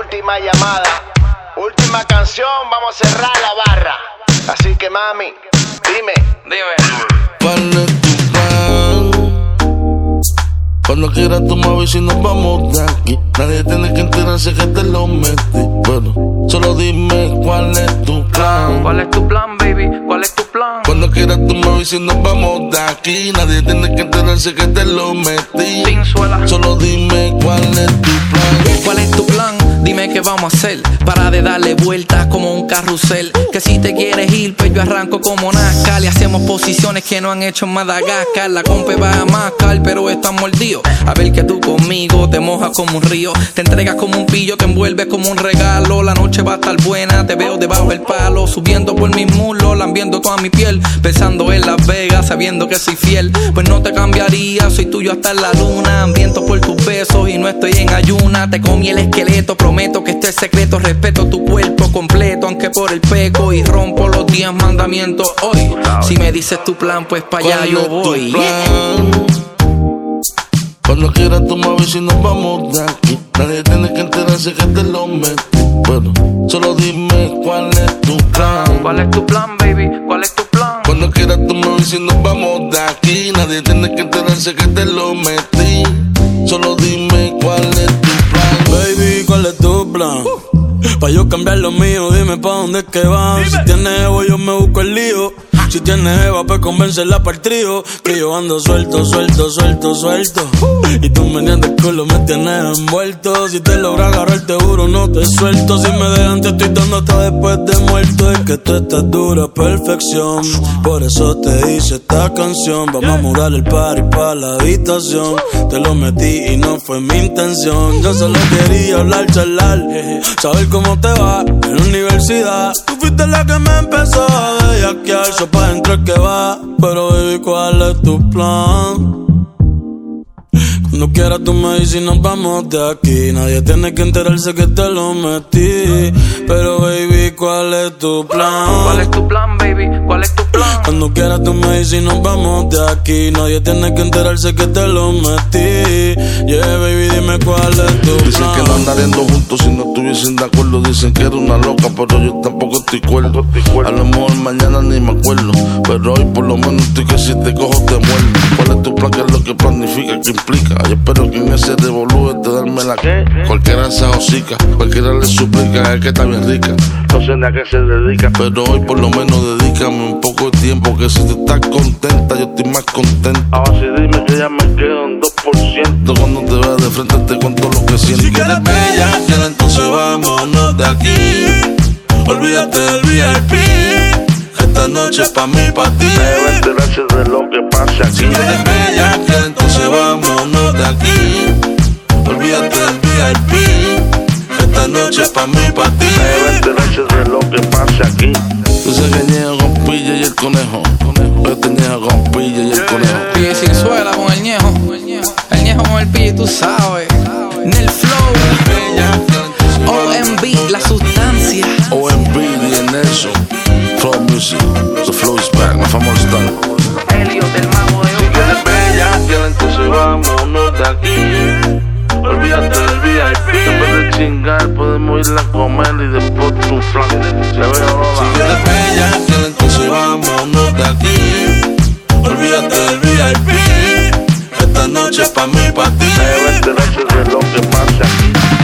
última llamada, última canción, vamos a cerrar la barra. Así que mami, dime. ¿Cuál es tu plan? Cuando quieras tú me avisas y nos vamos de aquí. Nadie tiene que enterarse que te lo metí. Bueno, solo dime cuál es tu plan. ¿Cuál es tu plan, baby? ¿Cuál es tu plan? Cuando quieras tú me avisas y nos vamos de aquí. Nadie tiene que enterarse que te lo metí. Pinzuela. Solo dime cuál es tu plan. ¿Cuál es tu plan? Dime qué vamos a hacer. Para de darle vueltas como un carrusel. Que si te quieres ir, pues yo arranco como NASCAR. Y hacemos posiciones que no han hecho en Madagascar. La compa va a mascar, pero está mordido. A ver que tú conmigo te mojas como un río. Te entregas como un pillo, te envuelves como un regalo. La noche va a estar buena, te veo debajo del palo. Subiendo por mis muslos, lambiendo toda mi piel. Pensando en Las Vegas, sabiendo que soy fiel. Pues no te cambiaría, soy tuyo hasta la luna. Hambriento por tus besos y no estoy en ayuna. Te comí el esqueleto, prometo que este es secreto. Respeto tu cuerpo completo, aunque por el peco. Y rompo los 10 mandamientos hoy. Si me dices tu plan, pues para allá yo voy. Cuando quieras tú me avisas y nos vamos de aquí. Nadie tiene que enterarse que te lo metí. Bueno, solo dime cuál es tu plan. ¿Cuál es tu plan, baby? ¿Cuál es tu plan? Cuando quieras tú me avisas y nos vamos de aquí. Nadie tiene que enterarse que te lo metí. Solo dime cuál es tu plan. Baby, ¿cuál es tu plan? Pa' yo cambiar lo mío, dime pa' dónde es que van. Si tienes Evo, yo me busco el lío. Si tienes Eva, pues convencerla para el trío. Que yo ando suelto. Y tú meneando el culo me tienes envuelto. Si te logro agarrar, te juro, no te suelto. Si me dejan, te estoy dando hasta después de muerto. Es que tú estás dura, perfección. Por eso te hice esta canción. Vamos a mudar el party pa' la habitación. Te lo metí y no fue mi intención. Yo solo quería hablar, charlar, saber cómo te va en la universidad. Tú fuiste la que me empezó a bellaquear. Pa' dentro es que va, pero baby, ¿cuál es tu plan? Cuando quieras tú me dices y nos vamos de aquí. Nadie tiene que enterarse que te lo metí. Pero baby, ¿cuál es tu plan? ¿Cuál es tu plan, baby? ¿Cuál es tu plan? Cuando quieras tú me dices y nos vamos de aquí. Nadie tiene que enterarse que te lo metí. Yeah, baby, dime cuál es tu plan. Dicen que no andaríamos juntos si no estuviesen de acuerdo. Dicen que era una loca, pero yo tampoco estoy cuerdo. A lo mejor mañana ni me acuerdo, pero hoy por lo menos estoy que si te cojo te muerdo. ¿Cuál es tu plan? ¿Qué es lo que planifica? ¿Qué implica? Yo espero que en ese revolú de darme la que cualquiera se hocica, cualquiera le suplica, es que está bien rica. No sé ni a qué se dedica, pero hoy por lo menos dedícame un poco de tiempo. Que si tú estás contenta, yo estoy más contento. Ahora sí dime que ya me quedo en 2%. Cuando te veas de frente te cuento lo que siento. Si quieres bella, ya entonces vámonos de aquí. Olvídate del VIP. Esta noche es pa' mí, pa' ti. Debe enterarse de lo que pasa aquí. Si quieres bella, ya entonces vámonos de aquí. Olvídate del VIP. Esta noche es pa' mí, pa' ti. Debe enterarse de lo que pasa aquí. Yo sé que Ñejo con Pilla y el conejo. Yo te Ñejo con Pilla y el conejo. Pille sin suela con el Ñejo. El Ñejo con el Pille, tú sabes. Nel Flow. OMB, la sustancia. OMB, y Nelson. Flow Music. The flow is back. My family style. Helio del mago de hoy. Si quieres bella, ya entonces vámonos de aquí. Olvídate del VIP. En vez de chingar, podemos ir a comer y después tu flan. Se ve o no. Si quieres bella, ya entonces vámonos de aquí. Olvídate del VIP. Esta noche es pa' mí, pa' ti. Debe enterarse de lo que pasa aquí.